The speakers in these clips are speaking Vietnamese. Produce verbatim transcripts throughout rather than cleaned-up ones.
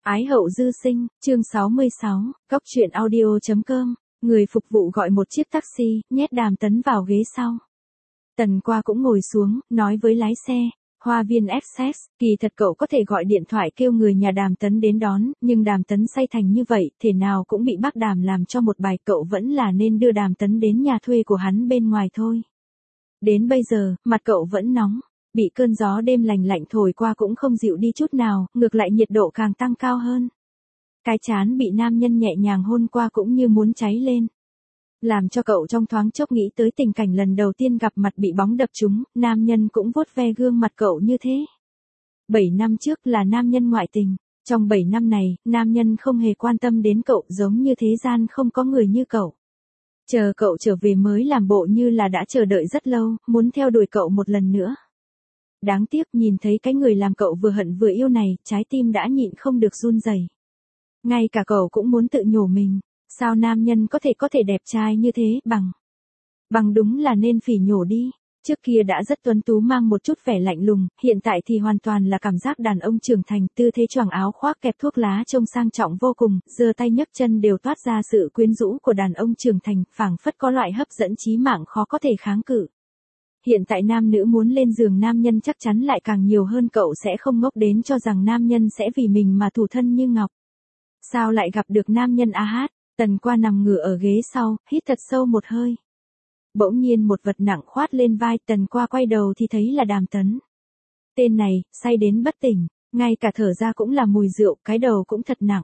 Ái hậu dư sinh, chương sáu mươi sáu, Cóc truyện audio chấm com, người phục vụ gọi một chiếc taxi, nhét Đàm Tấn vào ghế sau. Tần Qua cũng ngồi xuống, nói với lái xe, Hoa Viên Express, kỳ thật cậu có thể gọi điện thoại kêu người nhà Đàm Tấn đến đón, nhưng Đàm Tấn say thành như vậy, thể nào cũng bị bác Đàm làm cho một bài, cậu vẫn là nên đưa Đàm Tấn đến nhà thuê của hắn bên ngoài thôi. Đến bây giờ, mặt cậu vẫn nóng. Bị cơn gió đêm lành lạnh thổi qua cũng không dịu đi chút nào, ngược lại nhiệt độ càng tăng cao hơn. Cái trán bị nam nhân nhẹ nhàng hôn qua cũng như muốn cháy lên. Làm cho cậu trong thoáng chốc nghĩ tới tình cảnh lần đầu tiên gặp mặt bị bóng đập trúng, nam nhân cũng vuốt ve gương mặt cậu như thế. Bảy năm trước là nam nhân ngoại tình, trong bảy năm này, nam nhân không hề quan tâm đến cậu, giống như thế gian không có người như cậu. Chờ cậu trở về mới làm bộ như là đã chờ đợi rất lâu, muốn theo đuổi cậu một lần nữa. Đáng tiếc nhìn thấy cái người làm cậu vừa hận vừa yêu này, trái tim đã nhịn không được run rẩy. Ngay cả cậu cũng muốn tự nhủ mình, sao nam nhân có thể có thể đẹp trai như thế, bằng. Bằng đúng là nên phỉ nhổ đi. Trước kia đã rất tuấn tú mang một chút vẻ lạnh lùng, hiện tại thì hoàn toàn là cảm giác đàn ông trưởng thành, tư thế choàng áo khoác kẹp thuốc lá trông sang trọng vô cùng, giơ tay nhấc chân đều toát ra sự quyến rũ của đàn ông trưởng thành, phảng phất có loại hấp dẫn chí mạng khó có thể kháng cự. Hiện tại nam nữ muốn lên giường nam nhân chắc chắn lại càng nhiều hơn, cậu sẽ không ngốc đến cho rằng nam nhân sẽ vì mình mà thủ thân như ngọc. Sao lại gặp được nam nhân a hát, Tần Qua nằm ngửa ở ghế sau, hít thật sâu một hơi. Bỗng nhiên một vật nặng khoát lên vai, Tần Qua quay đầu thì thấy là Đàm Tấn. Tên này, say đến bất tỉnh, ngay cả thở ra cũng là mùi rượu, cái đầu cũng thật nặng.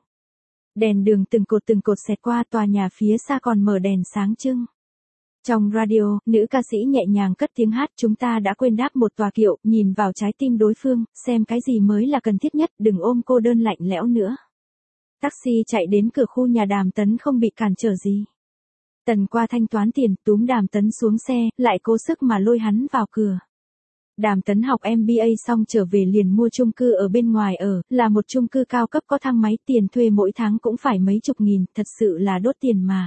Đèn đường từng cột từng cột xẹt qua, tòa nhà phía xa còn mở đèn sáng trưng. Trong radio, nữ ca sĩ nhẹ nhàng cất tiếng hát, chúng ta đã quên đáp một tòa kiệu, nhìn vào trái tim đối phương, xem cái gì mới là cần thiết nhất, đừng ôm cô đơn lạnh lẽo nữa. Taxi chạy đến cửa khu nhà Đàm Tấn không bị cản trở gì. Tần Qua thanh toán tiền, túm Đàm Tấn xuống xe, lại cố sức mà lôi hắn vào cửa. Đàm Tấn học em bê a xong trở về liền mua chung cư ở bên ngoài ở, là một chung cư cao cấp có thang máy, tiền thuê mỗi tháng cũng phải mấy chục nghìn, thật sự là đốt tiền mà.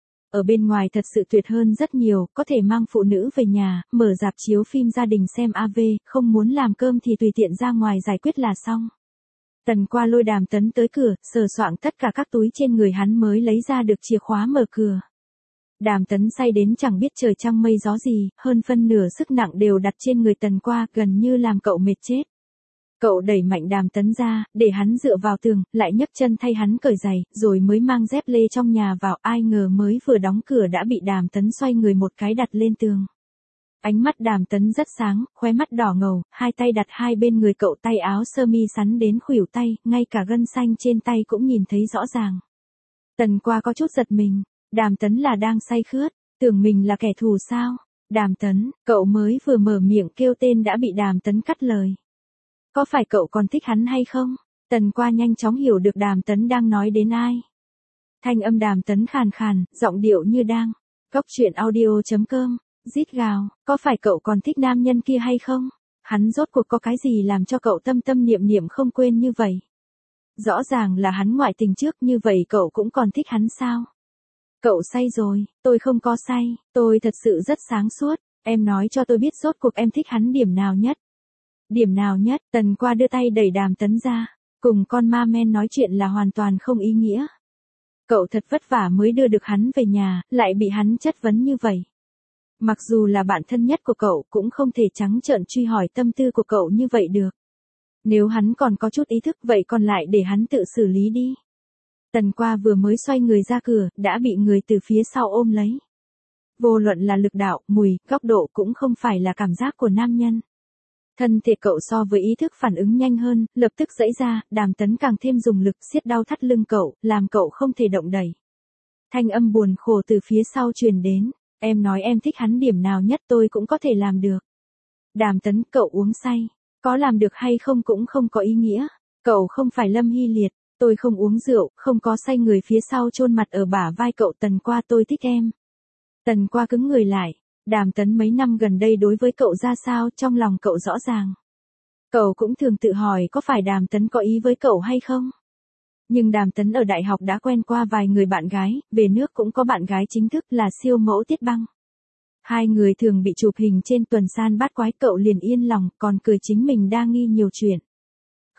Ở bên ngoài thật sự tuyệt hơn rất nhiều, có thể mang phụ nữ về nhà, mở rạp chiếu phim gia đình xem a vê, không muốn làm cơm thì tùy tiện ra ngoài giải quyết là xong. Tần Qua lôi Đàm Tấn tới cửa, sờ soạng tất cả các túi trên người hắn mới lấy ra được chìa khóa mở cửa. Đàm Tấn say đến chẳng biết trời trăng mây gió gì, hơn phân nửa sức nặng đều đặt trên người Tần Qua, gần như làm cậu mệt chết. Cậu đẩy mạnh Đàm Tấn ra, để hắn dựa vào tường, lại nhấc chân thay hắn cởi giày, rồi mới mang dép lê trong nhà vào, ai ngờ mới vừa đóng cửa đã bị Đàm Tấn xoay người một cái đặt lên tường. Ánh mắt Đàm Tấn rất sáng, khóe mắt đỏ ngầu, hai tay đặt hai bên người cậu, tay áo sơ mi sắn đến khuỷu tay, ngay cả gân xanh trên tay cũng nhìn thấy rõ ràng. Tần Qua có chút giật mình, Đàm Tấn là đang say khướt, tưởng mình là kẻ thù sao? Đàm Tấn, cậu mới vừa mở miệng kêu tên đã bị Đàm Tấn cắt lời. Có phải cậu còn thích hắn hay không? Tần Qua nhanh chóng hiểu được Đàm Tấn đang nói đến ai. Thanh âm Đàm Tấn khàn khàn, giọng điệu như đang. Cóc truyện audio chấm com, rít gào, có phải cậu còn thích nam nhân kia hay không? Hắn rốt cuộc có cái gì làm cho cậu tâm tâm niệm niệm không quên như vậy? Rõ ràng là hắn ngoại tình trước, như vậy cậu cũng còn thích hắn sao? Cậu say rồi, tôi không có say, tôi thật sự rất sáng suốt, em nói cho tôi biết rốt cuộc em thích hắn điểm nào nhất. Điểm nào nhất? Tần Qua đưa tay đẩy Đàm Tấn ra, cùng con ma men nói chuyện là hoàn toàn không ý nghĩa. Cậu thật vất vả mới đưa được hắn về nhà, lại bị hắn chất vấn như vậy. Mặc dù là bạn thân nhất của cậu, cũng không thể trắng trợn truy hỏi tâm tư của cậu như vậy được. Nếu hắn còn có chút ý thức, vậy còn lại để hắn tự xử lý đi. Tần Qua vừa mới xoay người ra cửa, đã bị người từ phía sau ôm lấy. Vô luận là lực đạo, mùi, góc độ cũng không phải là cảm giác của nam nhân. Thân thể cậu so với ý thức phản ứng nhanh hơn, lập tức giãy ra, Đàm Tấn càng thêm dùng lực siết đau thắt lưng cậu, làm cậu không thể động đậy. Thanh âm buồn khổ từ phía sau truyền đến, em nói em thích hắn điểm nào nhất tôi cũng có thể làm được. Đàm Tấn, cậu uống say, có làm được hay không cũng không có ý nghĩa, cậu không phải Lâm Hy Liệt, tôi không uống rượu, không có say. Người phía sau chôn mặt ở bả vai cậu, Tần Qua, tôi thích em. Tần Qua cứng người lại. Đàm Tấn mấy năm gần đây đối với cậu ra sao, trong lòng cậu rõ ràng. Cậu cũng thường tự hỏi có phải Đàm Tấn có ý với cậu hay không? Nhưng Đàm Tấn ở đại học đã quen qua vài người bạn gái, về nước cũng có bạn gái chính thức là siêu mẫu Tiết Băng. Hai người thường bị chụp hình trên tuần san bát quái, cậu liền yên lòng, còn cười chính mình đa nghi nhiều chuyện.